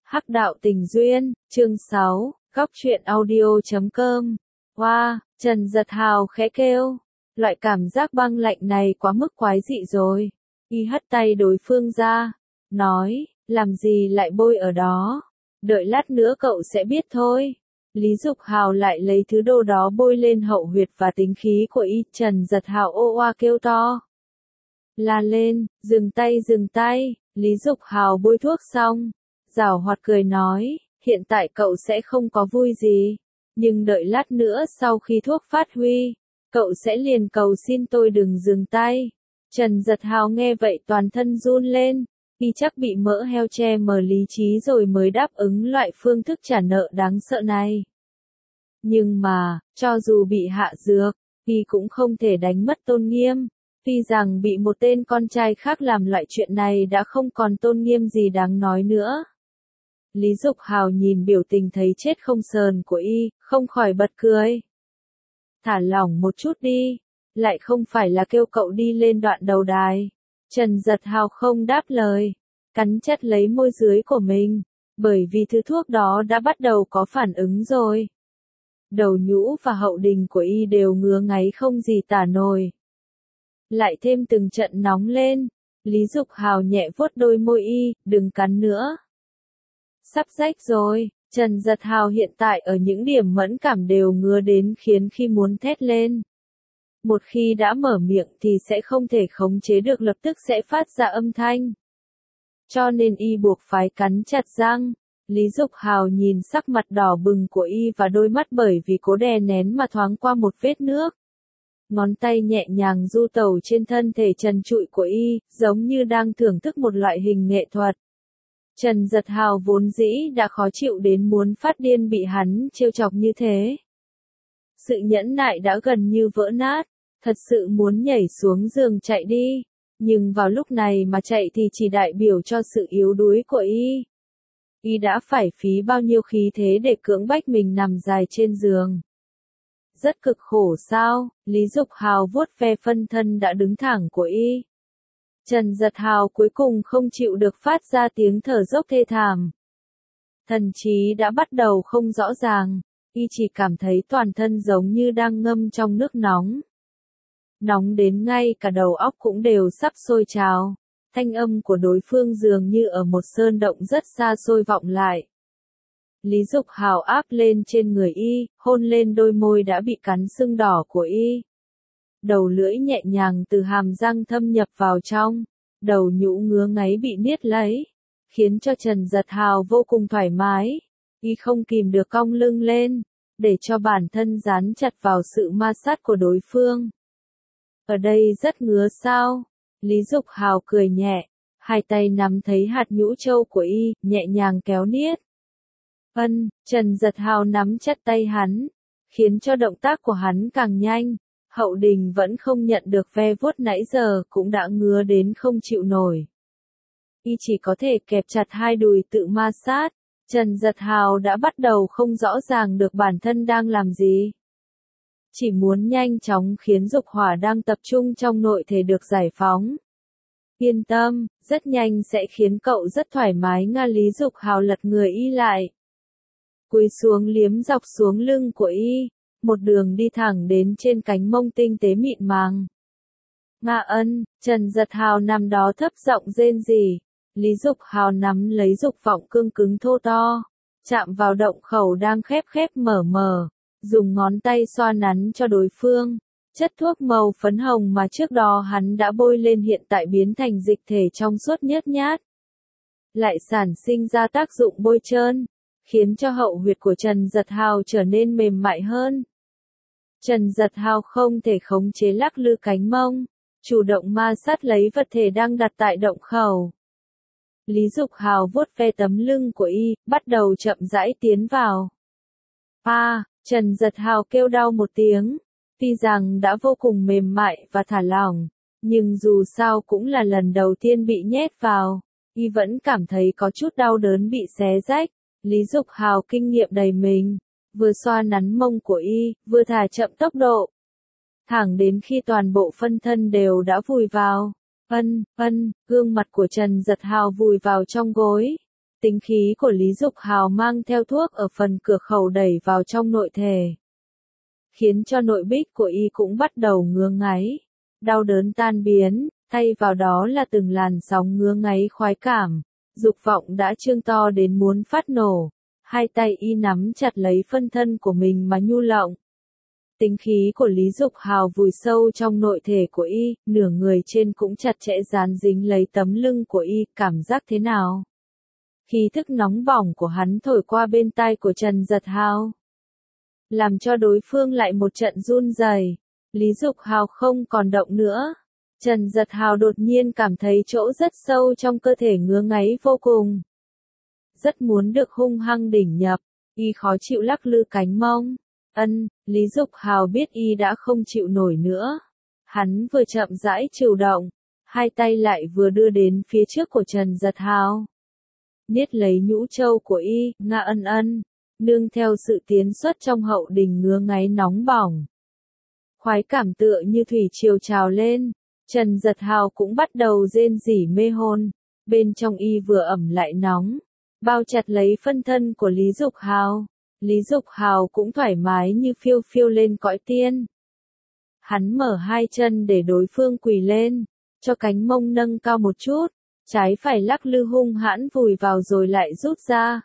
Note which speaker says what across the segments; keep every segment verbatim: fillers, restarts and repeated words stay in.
Speaker 1: Hắc đạo tình duyên, chương sáu, góc truyện audio chấm com. Wow, Trần Giật Hào khẽ kêu. Loại cảm giác băng lạnh này quá mức quái dị rồi. Y hất tay đối phương ra. Nói, làm gì lại bôi ở đó. Đợi lát nữa cậu sẽ biết thôi. Lý Dục Hào lại lấy thứ đồ đó bôi lên hậu huyệt và tính khí của Y. Trần Giật Hào ô oa kêu to. La lên, dừng tay dừng tay. Lý Dục Hào bôi thuốc xong. Giảo hoạt cười nói, hiện tại cậu sẽ không có vui gì. Nhưng đợi lát nữa sau khi thuốc phát huy, cậu sẽ liền cầu xin tôi đừng dừng tay. Trần Giật Hào nghe vậy toàn thân run lên. Y chắc bị mỡ heo che mờ lý trí rồi mới đáp ứng loại phương thức trả nợ đáng sợ này. Nhưng mà, cho dù bị hạ dược, Y cũng không thể đánh mất tôn nghiêm. Tuy rằng bị một tên con trai khác làm loại chuyện này đã không còn tôn nghiêm gì đáng nói nữa. Lý Dục Hào nhìn biểu tình thấy chết không sờn của Y, không khỏi bật cười. Thả lỏng một chút đi, lại không phải là kêu cậu đi lên đoạn đầu đài. Trần Giật Hào không đáp lời, cắn chặt lấy môi dưới của mình, bởi vì thứ thuốc đó đã bắt đầu có phản ứng rồi. Đầu nhũ và hậu đình của Y đều ngứa ngáy không gì tả nổi. Lại thêm từng trận nóng lên, Lý Dục Hào nhẹ vuốt đôi môi Y, đừng cắn nữa. Sắp rách rồi, Trần Giật Hào hiện tại ở những điểm mẫn cảm đều ngứa đến khiến khi muốn thét lên. Một khi đã mở miệng thì sẽ không thể khống chế được, lập tức sẽ phát ra âm thanh. Cho nên Y buộc phải cắn chặt răng. Lý Dục Hào nhìn sắc mặt đỏ bừng của Y và đôi mắt bởi vì cố đè nén mà thoáng qua một vết nước. Ngón tay nhẹ nhàng du tẩu trên thân thể trần trụi của Y, giống như đang thưởng thức một loại hình nghệ thuật. Trần Giật Hào vốn dĩ đã khó chịu đến muốn phát điên bị hắn trêu chọc như thế. Sự nhẫn nại đã gần như vỡ nát, thật sự muốn nhảy xuống giường chạy đi, nhưng vào lúc này mà chạy thì chỉ đại biểu cho sự yếu đuối của Y. Y đã phải phí bao nhiêu khí thế để cưỡng bách mình nằm dài trên giường. Rất cực khổ sao, Lý Dục Hào vuốt ve phân thân đã đứng thẳng của Y. Trần Giật Hào cuối cùng không chịu được phát ra tiếng thở dốc thê thảm. Thần trí đã bắt đầu không rõ ràng, Y chỉ cảm thấy toàn thân giống như đang ngâm trong nước nóng. Nóng đến ngay cả đầu óc cũng đều sắp sôi trào, thanh âm của đối phương dường như ở một sơn động rất xa xôi vọng lại. Lý Dục Hào áp lên trên người Y, hôn lên đôi môi đã bị cắn sưng đỏ của Y. Đầu lưỡi nhẹ nhàng từ hàm răng thâm nhập vào trong, đầu nhũ ngứa ngáy bị niết lấy, khiến cho Trần Giật Hào vô cùng thoải mái. Y không kìm được cong lưng lên, để cho bản thân dán chặt vào sự ma sát của đối phương. Ở đây rất ngứa sao? Lý Dục Hào cười nhẹ, hai tay nắm thấy hạt nhũ châu của Y, nhẹ nhàng kéo niết. Ân, Trần Giật Hào nắm chặt tay hắn, khiến cho động tác của hắn càng nhanh. Hậu đình vẫn không nhận được ve vuốt nãy giờ cũng đã ngứa đến không chịu nổi. Y chỉ có thể kẹp chặt hai đùi tự ma sát. Trần Giật Hào đã bắt đầu không rõ ràng được bản thân đang làm gì. Chỉ muốn nhanh chóng khiến dục hỏa đang tập trung trong nội thể được giải phóng. Yên tâm, rất nhanh sẽ khiến cậu rất thoải mái. Nga Lý Dục Hào lật người Y lại. Cúi xuống liếm dọc xuống lưng của Y. Một đường đi thẳng đến trên cánh mông tinh tế mịn màng. Nga ân, Trần Giật Hào nằm đó thấp giọng rên rỉ. Lý Dục Hào nắm lấy dục vọng cương cứng thô to, chạm vào động khẩu đang khép khép mở mở, dùng ngón tay xoa nắn cho đối phương. Chất thuốc màu phấn hồng mà trước đó hắn đã bôi lên hiện tại biến thành dịch thể trong suốt nhớt nhát. Lại sản sinh ra tác dụng bôi trơn, khiến cho hậu huyệt của Trần Giật Hào trở nên mềm mại hơn. Trần Giật Hào không thể khống chế lắc lư cánh mông, chủ động ma sát lấy vật thể đang đặt tại động khẩu. Lý Dục Hào vuốt ve tấm lưng của Y, bắt đầu chậm rãi tiến vào. A, Trần Giật Hào kêu đau một tiếng, tuy rằng đã vô cùng mềm mại và thả lỏng, nhưng dù sao cũng là lần đầu tiên bị nhét vào, Y vẫn cảm thấy có chút đau đớn bị xé rách. Lý Dục Hào kinh nghiệm đầy mình, vừa xoa nắn mông của Y, vừa thả chậm tốc độ. Thẳng đến khi toàn bộ phân thân đều đã vùi vào. Ân, ân, gương mặt của Trần Giật Hào vùi vào trong gối. Tính khí của Lý Dục Hào mang theo thuốc ở phần cửa khẩu đẩy vào trong nội thể, khiến cho nội bích của y cũng bắt đầu ngứa ngáy. Đau đớn tan biến, thay vào đó là từng làn sóng ngứa ngáy khoái cảm. Dục vọng đã trương to đến muốn phát nổ. Hai tay y nắm chặt lấy phân thân của mình mà nhu lộng. Tính khí của Lý Dục Hào vùi sâu trong nội thể của y, nửa người trên cũng chặt chẽ dán dính lấy tấm lưng của y, cảm giác thế nào? Khí thức nóng bỏng của hắn thổi qua bên tai của Trần Giật Hào, làm cho đối phương lại một trận run rẩy. Lý Dục Hào không còn động nữa. Trần Giật Hào đột nhiên cảm thấy chỗ rất sâu trong cơ thể ngứa ngáy vô cùng. Rất muốn được hung hăng đỉnh nhập, y khó chịu lắc lư cánh mông. Ân, Lý Dục Hào biết y đã không chịu nổi nữa. Hắn vừa chậm rãi chịu động, hai tay lại vừa đưa đến phía trước của Trần Giật Hào. Niết lấy nhũ châu của y, nga ân ân, nương theo sự tiến xuất trong hậu đình ngứa ngáy nóng bỏng. Khoái cảm tựa như thủy triều trào lên, Trần Giật Hào cũng bắt đầu rên rỉ mê hôn, bên trong y vừa ẩm lại nóng, bao chặt lấy phân thân của Lý Dục Hào. Lý Dục Hào cũng thoải mái như phiêu phiêu lên cõi tiên. Hắn mở hai chân để đối phương quỳ lên, cho cánh mông nâng cao một chút, trái phải lắc lư hung hãn vùi vào rồi lại rút ra.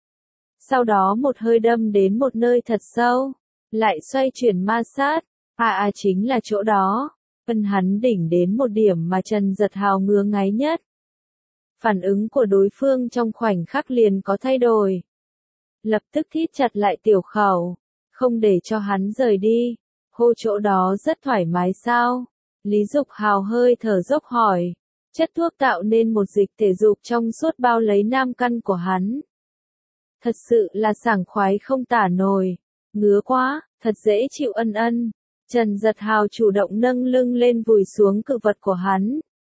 Speaker 1: Sau đó một hơi đâm đến một nơi thật sâu, lại xoay chuyển ma sát, à à chính là chỗ đó. Phân hắn đỉnh đến một điểm mà Trần Giật Hào ngứa ngáy nhất. Phản ứng của đối phương trong khoảnh khắc liền có thay đổi. Lập tức thít chặt lại tiểu khẩu, không để cho hắn rời đi. Hô chỗ đó rất thoải mái sao? Lý Dục Hào hơi thở dốc hỏi. Chất thuốc tạo nên một dịch thể dục trong suốt bao lấy nam căn của hắn. Thật sự là sảng khoái không tả nổi. Ngứa quá, thật dễ chịu ân ân. Trần Giật Hào chủ động nâng lưng lên vùi xuống cự vật của hắn,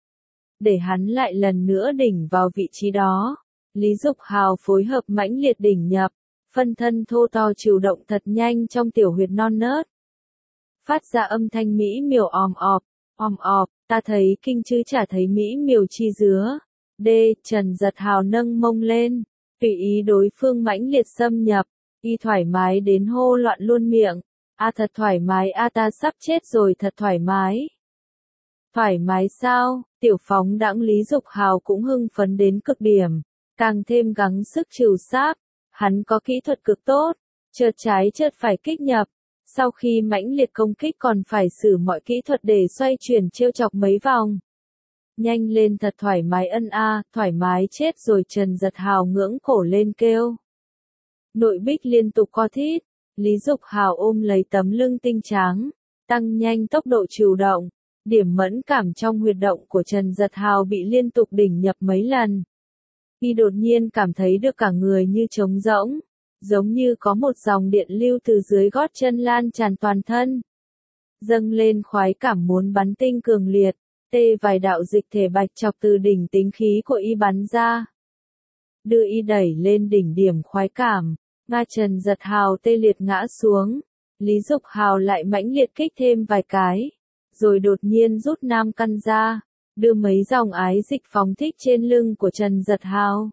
Speaker 1: để hắn lại lần nữa đỉnh vào vị trí đó. Lý Dục Hào phối hợp mãnh liệt đỉnh nhập, phân thân thô to chịu động thật nhanh trong tiểu huyệt non nớt. Phát ra âm thanh mỹ miều òm ọp, òm ọp, ta thấy kinh chứ chả thấy mỹ miều chi dứa. D. Trần Giật Hào nâng mông lên, tùy ý đối phương mãnh liệt xâm nhập, y thoải mái đến hô loạn luôn miệng. A à, thật thoải mái a à, ta sắp chết rồi thật thoải mái. Thoải mái sao? Tiểu phóng đãng Lý Dục Hào cũng hưng phấn đến cực điểm, càng thêm gắng sức trừ sáp. Hắn có kỹ thuật cực tốt, chợt trái chợt phải kích nhập. Sau khi mãnh liệt công kích còn phải sử mọi kỹ thuật để xoay chuyển trêu chọc mấy vòng. Nhanh lên thật thoải mái ân a, à, thoải mái chết rồi. Trần Giật Hào ngưỡng cổ lên kêu. Nội bích liên tục co thít. Lý Dục Hào ôm lấy tấm lưng tinh trắng, tăng nhanh tốc độ chịu động. Điểm mẫn cảm trong huyệt động của Trần Giật Hào bị liên tục đỉnh nhập mấy lần. Y đột nhiên cảm thấy được cả người như trống rỗng, giống như có một dòng điện lưu từ dưới gót chân lan tràn toàn thân. Dâng lên khoái cảm muốn bắn tinh cường liệt, tê vài đạo dịch thể bạch chọc từ đỉnh tính khí của y bắn ra. Đưa y đẩy lên đỉnh điểm khoái cảm. Nga Trần Giật Hào tê liệt ngã xuống, Lý Dục Hào lại mãnh liệt kích thêm vài cái, rồi đột nhiên rút nam căn ra, đưa mấy dòng ái dịch phóng thích trên lưng của Trần Giật Hào.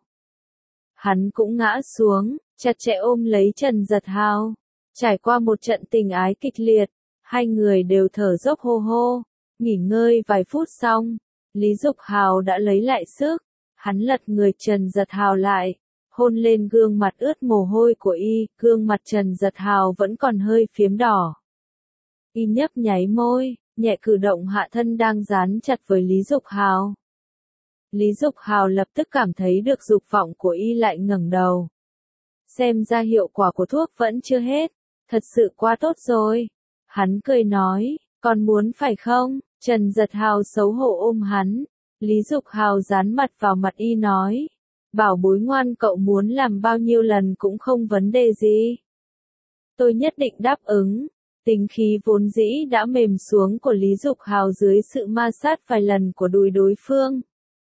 Speaker 1: Hắn cũng ngã xuống, chặt chẽ ôm lấy Trần Giật Hào. Trải qua một trận tình ái kịch liệt, hai người đều thở dốc hô hô, nghỉ ngơi vài phút xong, Lý Dục Hào đã lấy lại sức, hắn lật người Trần Giật Hào lại. Hôn lên gương mặt ướt mồ hôi của y, gương mặt Trần Giật Hào vẫn còn hơi phiếm đỏ. Y nhấp nháy môi, nhẹ cử động hạ thân đang dán chặt với Lý Dục Hào. Lý Dục Hào lập tức cảm thấy được dục vọng của y lại ngẩng đầu. Xem ra hiệu quả của thuốc vẫn chưa hết, thật sự quá tốt rồi. Hắn cười nói, còn muốn phải không? Trần Giật Hào xấu hổ ôm hắn. Lý Dục Hào dán mặt vào mặt y nói. Bảo bối ngoan cậu muốn làm bao nhiêu lần cũng không vấn đề gì. Tôi nhất định đáp ứng. Tính khí vốn dĩ đã mềm xuống của Lý Dục Hào dưới sự ma sát vài lần của đùi đối phương.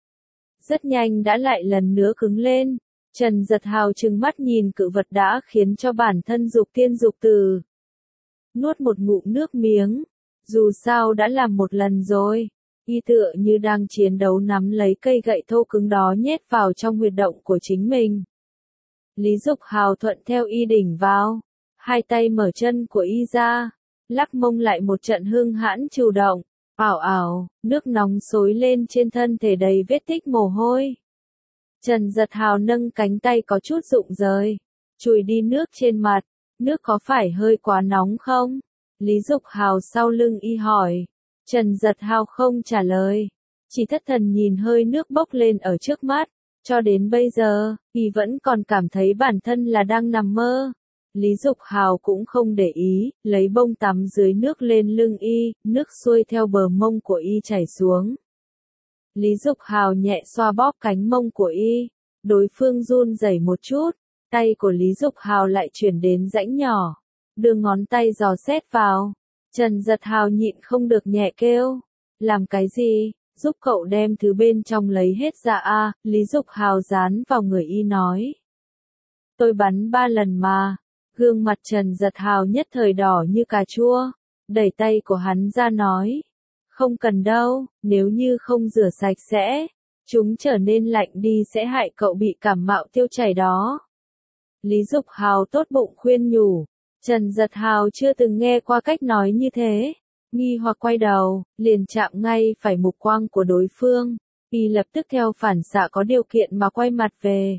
Speaker 1: Rất nhanh đã lại lần nữa cứng lên. Trần Giật Hào trừng mắt nhìn cự vật đã khiến cho bản thân dục tiên dục từ. Nuốt một ngụm nước miếng. Dù sao đã làm một lần rồi. Y tựa như đang chiến đấu nắm lấy cây gậy thô cứng đó nhét vào trong huyệt động của chính mình. Lý Dục Hào thuận theo Y đỉnh vào, hai tay mở chân của Y ra, lắc mông lại một trận hung hãn chủ động, ảo ảo, nước nóng xối lên trên thân thể đầy vết tích mồ hôi. Trần Giật Hào nâng cánh tay có chút rụng rời, chùi đi nước trên mặt, nước có phải hơi quá nóng không? Lý Dục Hào sau lưng Y hỏi. Trần Giật Hào không trả lời, chỉ thất thần nhìn hơi nước bốc lên ở trước mắt, cho đến bây giờ, Y vẫn còn cảm thấy bản thân là đang nằm mơ. Lý Dục Hào cũng không để ý, lấy bông tắm dưới nước lên lưng Y, nước xuôi theo bờ mông của Y chảy xuống. Lý Dục Hào nhẹ xoa bóp cánh mông của Y, đối phương run rẩy một chút, tay của Lý Dục Hào lại chuyển đến rãnh nhỏ, đưa ngón tay dò xét vào. Trần Giật Hào nhịn không được nhẹ kêu, làm cái gì, giúp cậu đem thứ bên trong lấy hết ra a. Lý Dục Hào dán vào người Y nói. Tôi bắn ba lần mà, gương mặt Trần Giật Hào nhất thời đỏ như cà chua, đẩy tay của hắn ra nói. Không cần đâu, nếu như không rửa sạch sẽ, chúng trở nên lạnh đi sẽ hại cậu bị cảm mạo tiêu chảy đó. Lý Dục Hào tốt bụng khuyên nhủ. Trần Giật Hào chưa từng nghe qua cách nói như thế, nghi hoặc quay đầu, liền chạm ngay phải mục quang của đối phương, Y lập tức theo phản xạ có điều kiện mà quay mặt về.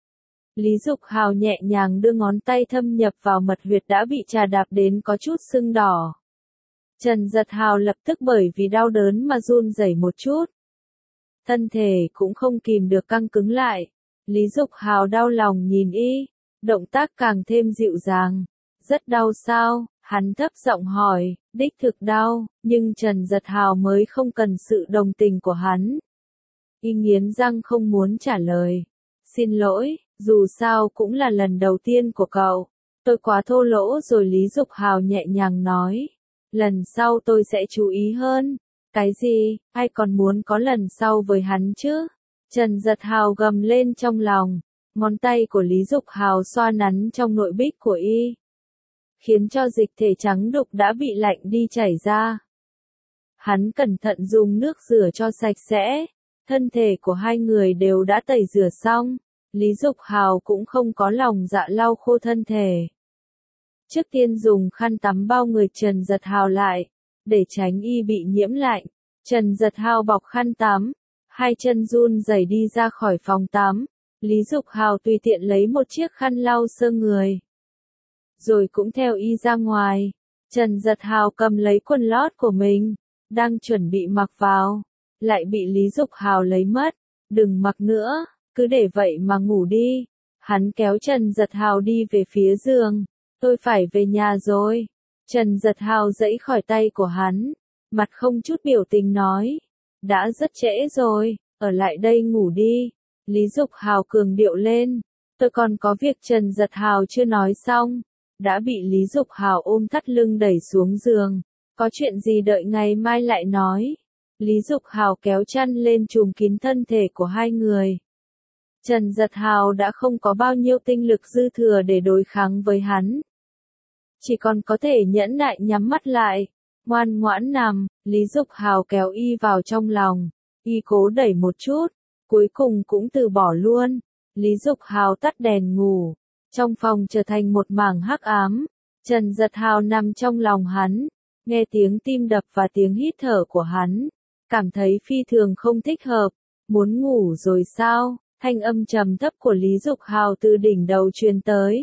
Speaker 1: Lý Dục Hào nhẹ nhàng đưa ngón tay thâm nhập vào mật huyệt đã bị trà đạp đến có chút sưng đỏ. Trần Giật Hào lập tức bởi vì đau đớn mà run rẩy một chút. Thân thể cũng không kìm được căng cứng lại. Lý Dục Hào đau lòng nhìn Y, động tác càng thêm dịu dàng. Rất đau sao? Hắn thấp giọng hỏi, đích thực đau, nhưng Trần Giật Hào mới không cần sự đồng tình của hắn. Y nghiến răng không muốn trả lời. Xin lỗi, dù sao cũng là lần đầu tiên của cậu. Tôi quá thô lỗ rồi. Lý Dục Hào nhẹ nhàng nói. Lần sau tôi sẽ chú ý hơn. Cái gì, ai còn muốn có lần sau với hắn chứ? Trần Giật Hào gầm lên trong lòng. Ngón tay của Lý Dục Hào xoa nắn trong nội bích của Y, khiến cho dịch thể trắng đục đã bị lạnh đi chảy ra. Hắn cẩn thận dùng nước rửa cho sạch sẽ, thân thể của hai người đều đã tẩy rửa xong, Lý Dục Hào cũng không có lòng dạ lau khô thân thể. Trước tiên dùng khăn tắm bao người Trần Giật Hào lại, để tránh Y bị nhiễm lạnh. Trần Giật Hào bọc khăn tắm, hai chân run rẩy đi ra khỏi phòng tắm, Lý Dục Hào tùy tiện lấy một chiếc khăn lau sơ người, rồi cũng theo Y ra ngoài. Trần Giật Hào cầm lấy quần lót của mình, đang chuẩn bị mặc vào, lại bị Lý Dục Hào lấy mất. Đừng mặc nữa, cứ để vậy mà ngủ đi. Hắn kéo Trần Giật Hào đi về phía giường. Tôi phải về nhà rồi. Trần Giật Hào giãy khỏi tay của hắn, mặt không chút biểu tình nói. Đã rất trễ rồi, ở lại đây ngủ đi. Lý Dục Hào cường điệu lên. Tôi còn có việc. Trần Giật Hào chưa nói xong, đã bị Lý Dục Hào ôm thắt lưng đẩy xuống giường. Có chuyện gì đợi ngày mai lại nói. Lý Dục Hào kéo chăn lên trùm kín thân thể của hai người. Trần Giật Hào đã không có bao nhiêu tinh lực dư thừa để đối kháng với hắn. Chỉ còn có thể nhẫn nại nhắm mắt lại, ngoan ngoãn nằm. Lý Dục Hào kéo Y vào trong lòng. Y cố đẩy một chút, cuối cùng cũng từ bỏ luôn. Lý Dục Hào tắt đèn ngủ. Trong phòng trở thành một mảng hắc ám. Trần Giật Hào nằm trong lòng hắn, nghe tiếng tim đập và tiếng hít thở của hắn, cảm thấy phi thường không thích hợp. Muốn ngủ rồi sao? Thanh âm trầm thấp của Lý Dục Hào từ đỉnh đầu truyền tới.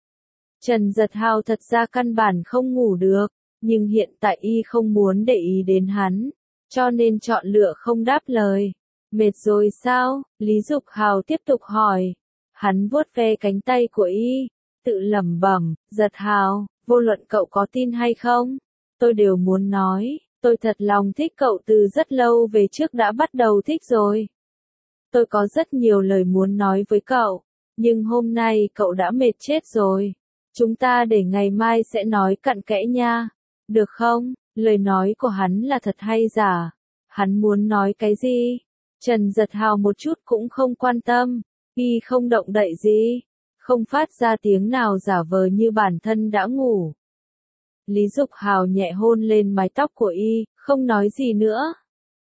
Speaker 1: Trần Giật Hào thật ra căn bản không ngủ được, nhưng hiện tại Y không muốn để ý đến hắn, cho nên chọn lựa không đáp lời. Mệt rồi sao? Lý Dục Hào tiếp tục hỏi. Hắn vuốt ve cánh tay của Y, tự lẩm bẩm, Giật Hào, vô luận cậu có tin hay không, tôi đều muốn nói, tôi thật lòng thích cậu từ rất lâu về trước đã bắt đầu thích rồi. Tôi có rất nhiều lời muốn nói với cậu, nhưng hôm nay cậu đã mệt chết rồi. Chúng ta để ngày mai sẽ nói cặn kẽ nha, được không? Lời nói của hắn là thật hay giả? Hắn muốn nói cái gì? Trần Giật Hào một chút cũng không quan tâm. Y không động đậy gì, không phát ra tiếng nào giả vờ như bản thân đã ngủ. Lý Dục Hào nhẹ hôn lên mái tóc của Y, không nói gì nữa.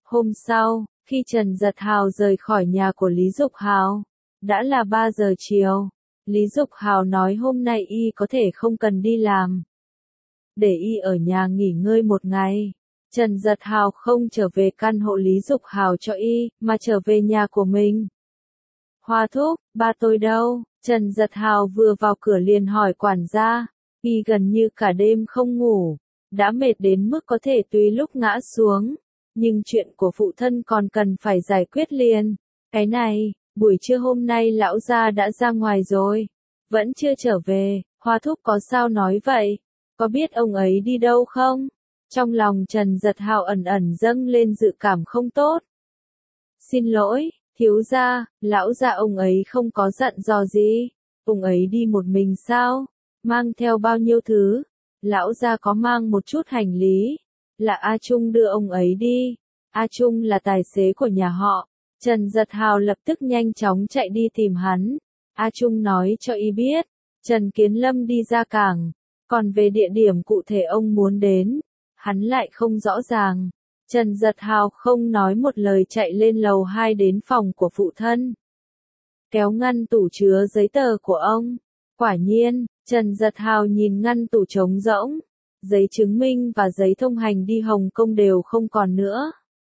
Speaker 1: Hôm sau, khi Trần Giật Hào rời khỏi nhà của Lý Dục Hào, đã là ba giờ chiều. Lý Dục Hào nói hôm nay y có thể không cần đi làm, để y ở nhà nghỉ ngơi một ngày. Trần Giật Hào không trở về căn hộ Lý Dục Hào cho y, mà trở về nhà của mình. Hoa thúc, ba tôi đâu? Trần Giật Hào vừa vào cửa liền hỏi quản gia. Y gần như cả đêm không ngủ, đã mệt đến mức có thể tùy lúc ngã xuống. Nhưng chuyện của phụ thân còn cần phải giải quyết liền. Cái này, buổi trưa hôm nay lão gia đã ra ngoài rồi, vẫn chưa trở về. Hoa thúc có sao nói vậy? Có biết ông ấy đi đâu không? Trong lòng Trần Giật Hào ẩn ẩn dâng lên dự cảm không tốt. Xin lỗi, thiếu gia, lão gia ông ấy không có dặn dò gì. Ông ấy đi một mình sao? Mang theo bao nhiêu thứ? Lão gia có mang một chút hành lý. Là A Trung đưa ông ấy đi. A Trung là tài xế của nhà họ. Trần Giật Hào lập tức nhanh chóng chạy đi tìm hắn. A Trung nói cho y biết, Trần Kiến Lâm đi ra cảng. Còn về địa điểm cụ thể ông muốn đến, hắn lại không rõ ràng. Trần Giật Hào không nói một lời chạy lên lầu hai đến phòng của phụ thân. Kéo ngăn tủ chứa giấy tờ của ông. Quả nhiên, Trần Giật Hào nhìn ngăn tủ trống rỗng. Giấy chứng minh và giấy thông hành đi Hồng Kông đều không còn nữa.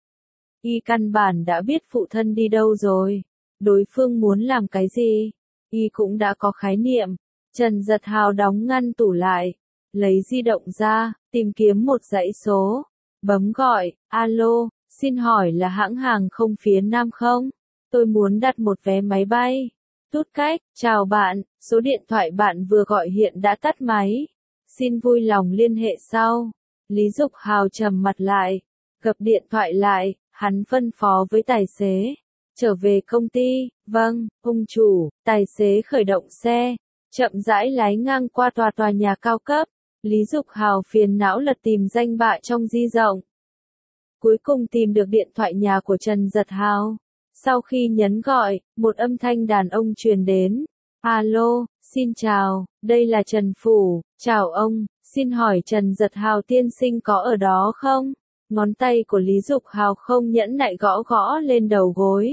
Speaker 1: Y căn bản đã biết phụ thân đi đâu rồi. Đối phương muốn làm cái gì, Y cũng đã có khái niệm. Trần Giật Hào đóng ngăn tủ lại, lấy di động ra, tìm kiếm một dãy số. Bấm gọi, alo, xin hỏi là hãng hàng không phía Nam không? Tôi muốn đặt một vé máy bay. Tút cách, chào bạn, số điện thoại bạn vừa gọi hiện đã tắt máy. Xin vui lòng liên hệ sau. Lý Dục Hào trầm mặt lại, gập điện thoại lại, hắn phân phó với tài xế. Trở về công ty, vâng, ông chủ. Tài xế khởi động xe, chậm rãi lái ngang qua tòa tòa nhà cao cấp. Lý Dục Hào phiền não lật tìm danh bạ trong di động. Cuối cùng tìm được điện thoại nhà của Trần Giật Hào. Sau khi nhấn gọi, một âm thanh đàn ông truyền đến. Alo, xin chào, đây là Trần Phủ. Chào ông, xin hỏi Trần Giật Hào tiên sinh có ở đó không? Ngón tay của Lý Dục Hào không nhẫn nại gõ gõ lên đầu gối.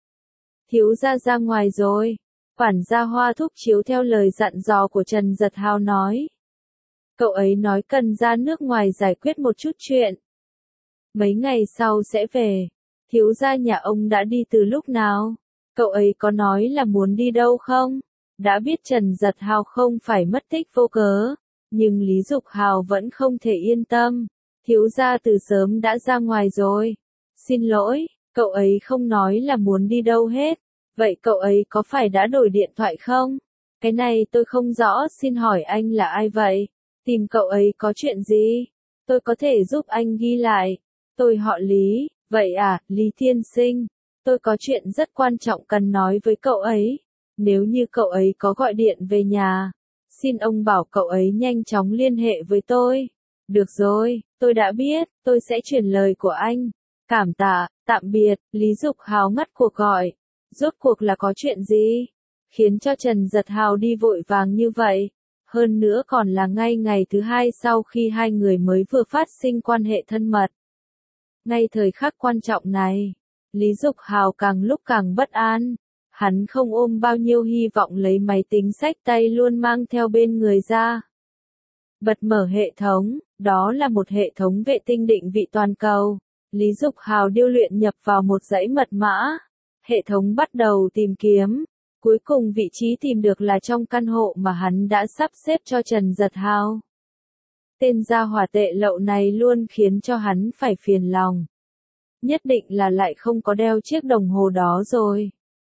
Speaker 1: Thiếu gia ra ngoài rồi. Quản gia Hoa thúc chiếu theo lời dặn dò của Trần Giật Hào nói. Cậu ấy nói cần ra nước ngoài giải quyết một chút chuyện. Mấy ngày sau sẽ về. Thiếu gia nhà ông đã đi từ lúc nào? Cậu ấy có nói là muốn đi đâu không? Đã biết Trần Giật Hào không phải mất tích vô cớ, nhưng Lý Dục Hào vẫn không thể yên tâm. Thiếu gia từ sớm đã ra ngoài rồi. Xin lỗi, cậu ấy không nói là muốn đi đâu hết. Vậy cậu ấy có phải đã đổi điện thoại không? Cái này tôi không rõ, xin hỏi anh là ai vậy? Tìm cậu ấy có chuyện gì? Tôi có thể giúp anh ghi lại. Tôi họ Lý, vậy à, Lý tiên sinh. Tôi có chuyện rất quan trọng cần nói với cậu ấy. Nếu như cậu ấy có gọi điện về nhà, xin ông bảo cậu ấy nhanh chóng liên hệ với tôi. Được rồi, tôi đã biết, tôi sẽ truyền lời của anh. Cảm tạ, tạm biệt. Lý Dục Hào ngắt cuộc gọi. Rốt cuộc là có chuyện gì? Khiến cho Trần Giật Hào đi vội vàng như vậy. Hơn nữa còn là ngay ngày thứ hai sau khi hai người mới vừa phát sinh quan hệ thân mật. Ngay thời khắc quan trọng này, Lý Dục Hào càng lúc càng bất an. Hắn không ôm bao nhiêu hy vọng lấy máy tính xách tay luôn mang theo bên người ra. Bật mở hệ thống, đó là một hệ thống vệ tinh định vị toàn cầu. Lý Dục Hào điêu luyện nhập vào một dãy mật mã. Hệ thống bắt đầu tìm kiếm. Cuối cùng vị trí tìm được là trong căn hộ mà hắn đã sắp xếp cho Trần Giật Hào. Tên gia hỏa tệ lậu này luôn khiến cho hắn phải phiền lòng. Nhất định là lại không có đeo chiếc đồng hồ đó rồi.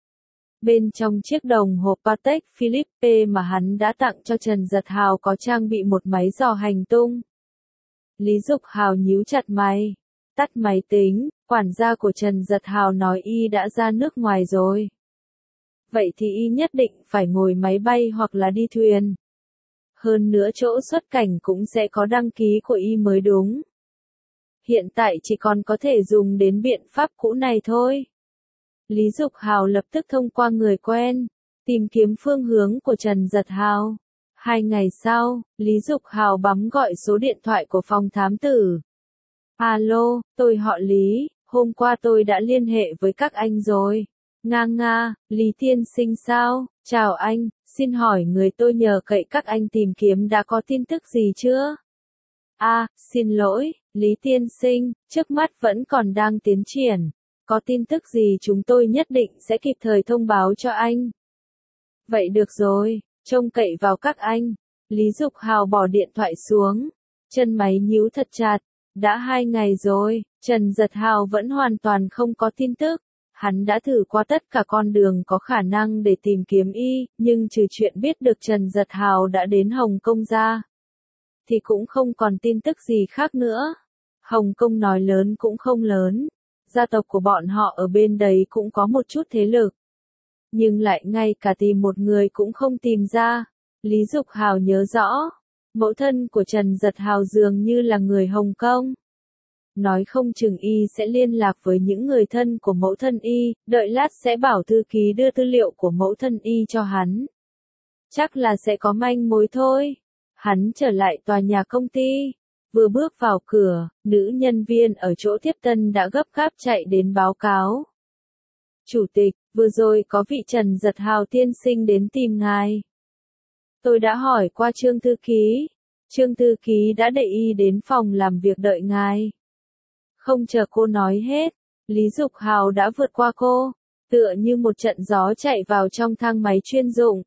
Speaker 1: Bên trong chiếc đồng hồ Patek Philippe mà hắn đã tặng cho Trần Giật Hào có trang bị một máy dò hành tung. Lý Dục Hào nhíu chặt mày. Tắt máy tính, quản gia của Trần Giật Hào nói y đã ra nước ngoài rồi. Vậy thì y nhất định phải ngồi máy bay hoặc là đi thuyền. Hơn nữa chỗ xuất cảnh cũng sẽ có đăng ký của y mới đúng. Hiện tại chỉ còn có thể dùng đến biện pháp cũ này thôi. Lý Dục Hào lập tức thông qua người quen, tìm kiếm phương hướng của Trần Giật Hào. Hai ngày sau, Lý Dục Hào bấm gọi số điện thoại của phòng thám tử. Alo, tôi họ Lý, Hôm qua tôi đã liên hệ với các anh rồi. Nga nga, Lý tiên sinh sao? Chào anh, xin hỏi người tôi nhờ cậy các anh tìm kiếm đã có tin tức gì chưa? À, xin lỗi, Lý tiên sinh, trước mắt vẫn còn đang tiến triển. Có tin tức gì chúng tôi nhất định sẽ kịp thời thông báo cho anh. Vậy được rồi, trông cậy vào các anh. Lý Dục Hào bỏ điện thoại xuống. Chân máy nhíu thật chặt. Đã hai ngày rồi, Trần Giật Hào vẫn hoàn toàn không có tin tức. Hắn đã thử qua tất cả con đường có khả năng để tìm kiếm y, nhưng trừ chuyện biết được Trần Giật Hào đã đến Hồng Kông ra, thì cũng không còn tin tức gì khác nữa. Hồng Kông nói lớn cũng không lớn. Gia tộc của bọn họ ở bên đấy cũng có một chút thế lực. Nhưng lại ngay cả tìm một người cũng không tìm ra. Lý Dục Hào nhớ rõ, mẫu thân của Trần Giật Hào dường như là người Hồng Kông. Nói không chừng y sẽ liên lạc với những người thân của mẫu thân y, đợi lát sẽ bảo thư ký đưa tư liệu của mẫu thân y cho hắn. Chắc là sẽ có manh mối thôi. Hắn trở lại tòa nhà công ty. Vừa bước vào cửa, nữ nhân viên ở chỗ tiếp tân đã gấp gáp chạy đến báo cáo. Chủ tịch, vừa rồi có vị Trần Giật Hào tiên sinh đến tìm ngài. Tôi đã hỏi qua Trương thư ký. Trương thư ký đã để y đến phòng làm việc đợi ngài. Không chờ cô nói hết, Lý Dục Hào đã vượt qua cô, tựa như một trận gió chạy vào trong thang máy chuyên dụng.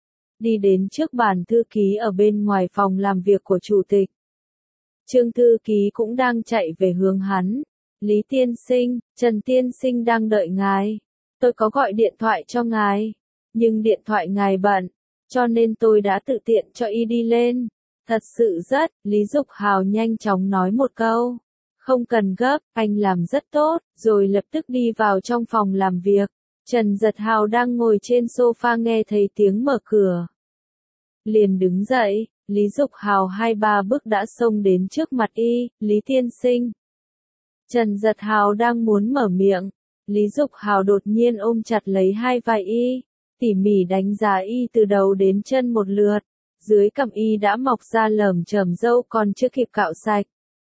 Speaker 1: Đi đến trước bàn thư ký ở bên ngoài phòng làm việc của chủ tịch. Trương thư ký cũng đang chạy về hướng hắn. Lý tiên sinh, Trần tiên sinh đang đợi ngài. Tôi có gọi điện thoại cho ngài, nhưng điện thoại ngài bận, cho nên tôi đã tự tiện cho y đi lên. Thật sự rất, Lý Dục Hào nhanh chóng nói một câu. Không cần gấp, anh làm rất tốt, rồi lập tức đi vào trong phòng làm việc. Trần Giật Hào đang ngồi trên sofa nghe thấy tiếng mở cửa. Liền đứng dậy, Lý Dục Hào hai ba bước đã xông đến trước mặt y, Lý tiên sinh. Trần Giật Hào đang muốn mở miệng. Lý Dục Hào đột nhiên ôm chặt lấy hai vai y, tỉ mỉ đánh giá y từ đầu đến chân một lượt. Dưới cằm y đã mọc ra lởm chởm râu còn chưa kịp cạo sạch.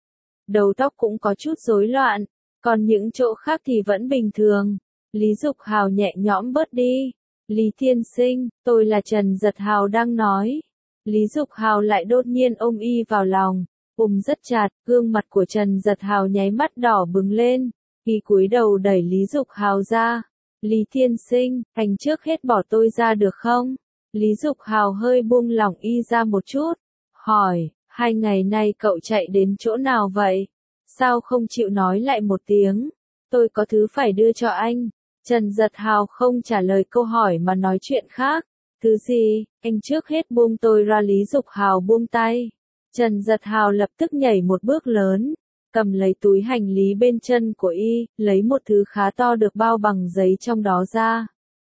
Speaker 1: Đầu tóc cũng có chút rối loạn, còn những chỗ khác thì vẫn bình thường. Lý Dục Hào nhẹ nhõm bớt đi. Lý tiên sinh, tôi là Trần Giật Hào đang nói. Lý Dục Hào lại đột nhiên ôm y vào lòng, ôm rất chặt, gương mặt của Trần Giật Hào nháy mắt đỏ bừng lên. Y cúi đầu đẩy Lý Dục Hào ra. Lý tiên sinh, anh trước hết bỏ tôi ra được không? Lý Dục Hào hơi buông lỏng y ra một chút, hỏi, hai ngày nay cậu chạy đến chỗ nào vậy? Sao không chịu nói lại một tiếng? Tôi có thứ phải đưa cho anh. Trần Giật Hào không trả lời câu hỏi mà nói chuyện khác. Thứ gì? Anh trước hết buông tôi ra. Lý Dục Hào buông tay. Trần Giật Hào lập tức nhảy một bước lớn, cầm lấy túi hành lý bên chân của y, lấy một thứ khá to được bao bằng giấy trong đó ra.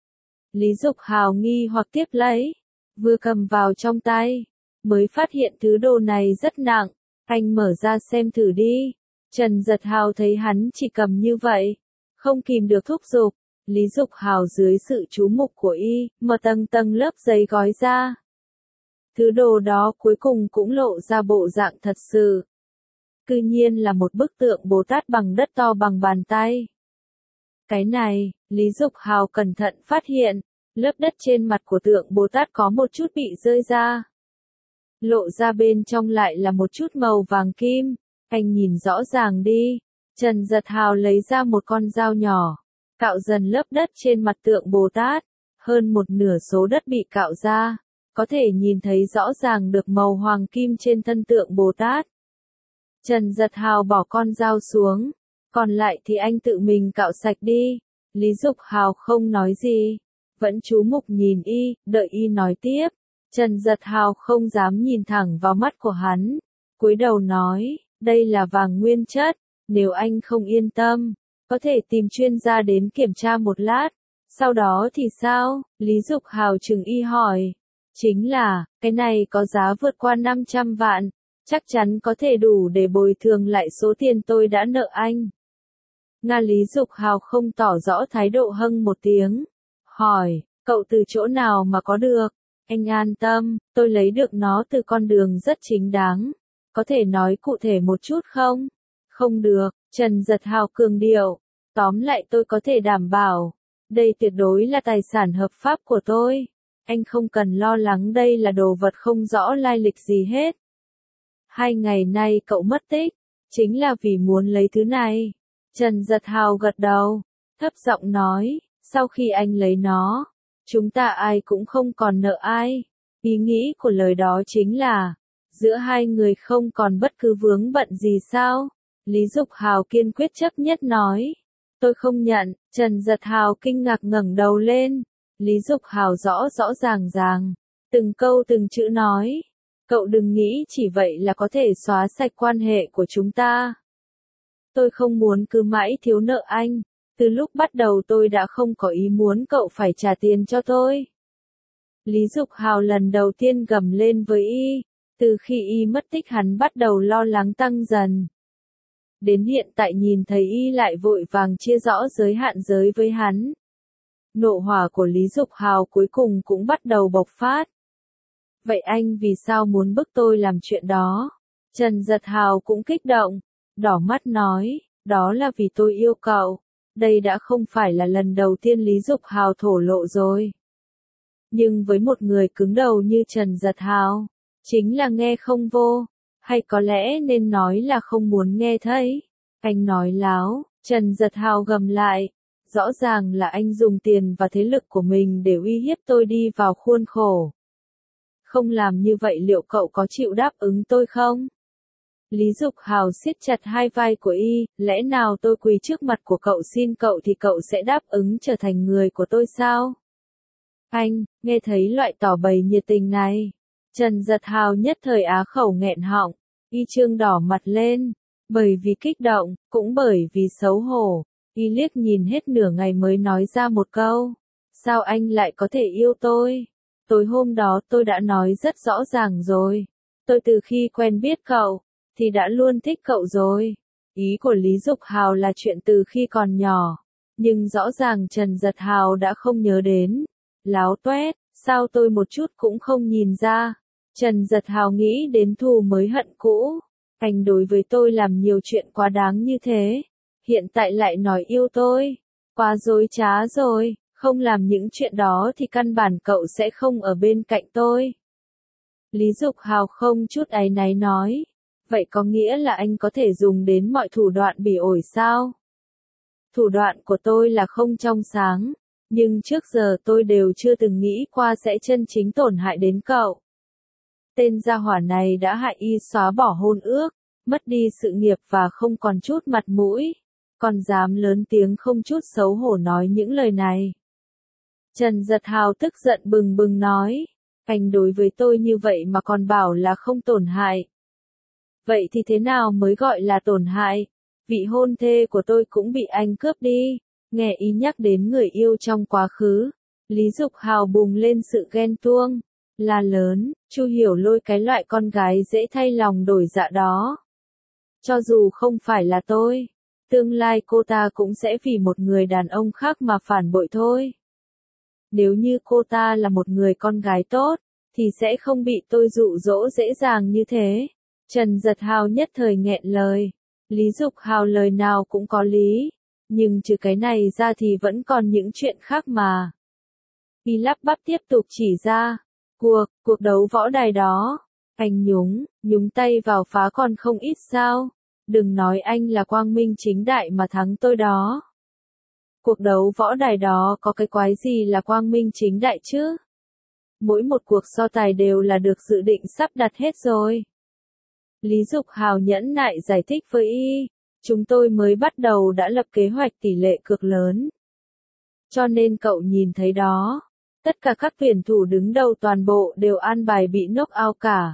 Speaker 1: Lý Dục Hào nghi hoặc tiếp lấy, vừa cầm vào trong tay, mới phát hiện thứ đồ này rất nặng. Anh mở ra xem thử đi. Trần Giật Hào thấy hắn chỉ cầm như vậy, không kìm được thúc giục. Lý Dục Hào dưới sự chú mục của y, mở tầng tầng lớp giấy gói ra. Thứ đồ đó cuối cùng cũng lộ ra bộ dạng thật sự. Cư nhiên là một bức tượng Bồ Tát bằng đất to bằng bàn tay. Cái này, Lý Dục Hào cẩn thận phát hiện, lớp đất trên mặt của tượng Bồ Tát có một chút bị rơi ra. Lộ ra bên trong lại là một chút màu vàng kim. Anh nhìn rõ ràng đi. Trần Giật Hào lấy ra một con dao nhỏ, cạo dần lớp đất trên mặt tượng Bồ Tát. Hơn một nửa số đất bị cạo ra, có thể nhìn thấy rõ ràng được màu hoàng kim trên thân tượng Bồ Tát. Trần Giật Hào bỏ con dao xuống, còn lại thì anh tự mình cạo sạch đi. Lý Dục Hào không nói gì, vẫn chú mục nhìn y, đợi y nói tiếp. Trần Giật Hào không dám nhìn thẳng vào mắt của hắn, cúi đầu nói, đây là vàng nguyên chất, nếu anh không yên tâm, có thể tìm chuyên gia đến kiểm tra một lát. Sau đó thì sao? Lý Dục Hào chừng y hỏi. Chính là, cái này có giá vượt qua năm trăm vạn, chắc chắn có thể đủ để bồi thường lại số tiền tôi đã nợ anh. Nga Lý Dục Hào không tỏ rõ thái độ hâng một tiếng, hỏi, cậu từ chỗ nào mà có được? Anh an tâm, tôi lấy được nó từ con đường rất chính đáng. Có thể nói cụ thể một chút không? Không được, Trần Giật Hào cường điệu. Tóm lại tôi có thể đảm bảo. Đây tuyệt đối là tài sản hợp pháp của tôi. Anh không cần lo lắng đây là đồ vật không rõ lai lịch gì hết. Hai ngày nay cậu mất tích, chính là vì muốn lấy thứ này. Trần Giật Hào gật đầu, thấp giọng nói, sau khi anh lấy nó, chúng ta ai cũng không còn nợ ai. Ý nghĩ của lời đó chính là, giữa hai người không còn bất cứ vướng bận gì sao? Lý Dục Hào kiên quyết chấp nhất nói. Tôi không nhận, Trần Giật Hào kinh ngạc ngẩng đầu lên. Lý Dục Hào rõ rõ ràng ràng, từng câu từng chữ nói. Cậu đừng nghĩ chỉ vậy là có thể xóa sạch quan hệ của chúng ta. Tôi không muốn cứ mãi thiếu nợ anh. Từ lúc bắt đầu tôi đã không có ý muốn cậu phải trả tiền cho tôi. Lý Dục Hào lần đầu tiên gầm lên với y. Từ khi y mất tích hắn bắt đầu lo lắng tăng dần. Đến hiện tại nhìn thấy y lại vội vàng chia rõ giới hạn giới với hắn. Nộ hỏa của Lý Dục Hào cuối cùng cũng bắt đầu bộc phát. Vậy anh vì sao muốn bức tôi làm chuyện đó? Trần Giật Hào cũng kích động, đỏ mắt nói, đó là vì tôi yêu cậu. Đây đã không phải là lần đầu tiên Lý Dục Hào thổ lộ rồi. Nhưng với một người cứng đầu như Trần Giật Hào, chính là nghe không vô, hay có lẽ nên nói là không muốn nghe thấy. Anh nói láo, Trần Giật Hào gầm lại, rõ ràng là anh dùng tiền và thế lực của mình để uy hiếp tôi đi vào khuôn khổ. Không làm như vậy liệu cậu có chịu đáp ứng tôi không? Lý Dục Hào siết chặt hai vai của y, lẽ nào tôi quỳ trước mặt của cậu xin cậu thì cậu sẽ đáp ứng trở thành người của tôi sao? Anh, nghe thấy loại tỏ bày nhiệt tình này. Trần Giật Hào nhất thời á khẩu nghẹn họng, y trương đỏ mặt lên, bởi vì kích động, cũng bởi vì xấu hổ. Y liếc nhìn hết nửa ngày mới nói ra một câu. Sao anh lại có thể yêu tôi? Tối hôm đó tôi đã nói rất rõ ràng rồi. Tôi từ khi quen biết cậu, thì đã luôn thích cậu rồi. Ý của Lý Dục Hào là chuyện từ khi còn nhỏ. Nhưng rõ ràng Trần Giật Hào đã không nhớ đến. Láo toét, sao tôi một chút cũng không nhìn ra. Trần Giật Hào nghĩ đến thù mới hận cũ. Anh đối với tôi làm nhiều chuyện quá đáng như thế. Hiện tại lại nói yêu tôi. Quá dối trá rồi. Không làm những chuyện đó thì căn bản cậu sẽ không ở bên cạnh tôi. Lý Dục Hào không chút áy náy nói. Vậy có nghĩa là anh có thể dùng đến mọi thủ đoạn bỉ ổi sao? Thủ đoạn của tôi là không trong sáng. Nhưng trước giờ tôi đều chưa từng nghĩ qua sẽ chân chính tổn hại đến cậu. Tên gia hỏa này đã hại y xóa bỏ hôn ước, mất đi sự nghiệp và không còn chút mặt mũi. Còn dám lớn tiếng không chút xấu hổ nói những lời này. Trần Giật Hào tức giận bừng bừng nói. Anh đối với tôi như vậy mà còn bảo là không tổn hại. Vậy thì thế nào mới gọi là tổn hại? Vị hôn thê của tôi cũng bị anh cướp đi. Nghe ý nhắc đến người yêu trong quá khứ. Lý Dục Hào bùng lên sự ghen tuông. Là lớn, Chu Hiểu Lôi cái loại con gái dễ thay lòng đổi dạ đó. Cho dù không phải là tôi, tương lai cô ta cũng sẽ vì một người đàn ông khác mà phản bội thôi. Nếu như cô ta là một người con gái tốt, thì sẽ không bị tôi dụ dỗ dễ dàng như thế. Trần Giật Hào nhất thời nghẹn lời. Lý Dục Hào lời nào cũng có lý. Nhưng trừ cái này ra thì vẫn còn những chuyện khác mà. Y lắp bắp tiếp tục chỉ ra. Cuộc, cuộc đấu võ đài đó. Anh nhúng, nhúng tay vào phá còn không ít sao. Đừng nói anh là quang minh chính đại mà thắng tôi đó. Cuộc đấu võ đài đó có cái quái gì là quang minh chính đại chứ? Mỗi một cuộc so tài đều là được dự định sắp đặt hết rồi. Lý Dục Hào nhẫn nại giải thích với y. Chúng tôi mới bắt đầu đã lập kế hoạch tỷ lệ cược lớn. Cho nên cậu nhìn thấy đó. Tất cả các tuyển thủ đứng đầu toàn bộ đều an bài bị knock out cả.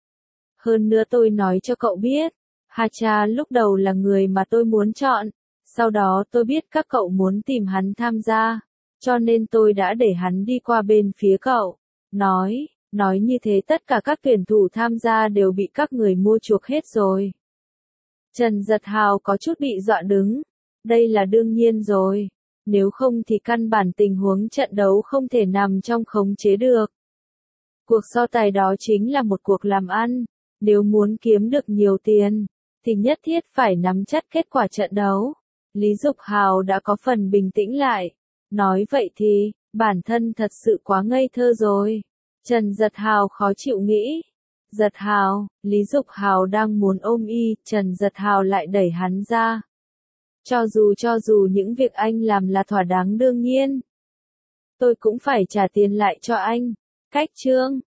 Speaker 1: Hơn nữa tôi nói cho cậu biết. Hacha lúc đầu là người mà tôi muốn chọn. Sau đó tôi biết các cậu muốn tìm hắn tham gia. Cho nên tôi đã để hắn đi qua bên phía cậu. Nói, nói như thế tất cả các tuyển thủ tham gia đều bị các người mua chuộc hết rồi. Trần Giật Hào có chút bị dọa đứng. Đây là đương nhiên rồi. Nếu không thì căn bản tình huống trận đấu không thể nằm trong khống chế được. Cuộc so tài đó chính là một cuộc làm ăn. Nếu muốn kiếm được nhiều tiền, thì nhất thiết phải nắm chắc kết quả trận đấu. Lý Dục Hào đã có phần bình tĩnh lại. Nói vậy thì, bản thân thật sự quá ngây thơ rồi. Trần Giật Hào khó chịu nghĩ. Giật Hào, Lý Dục Hào đang muốn ôm y, Trần Giật Hào lại đẩy hắn ra. Cho dù cho dù những việc anh làm là thỏa đáng đương nhiên. Tôi cũng phải trả tiền lại cho anh. Cách chương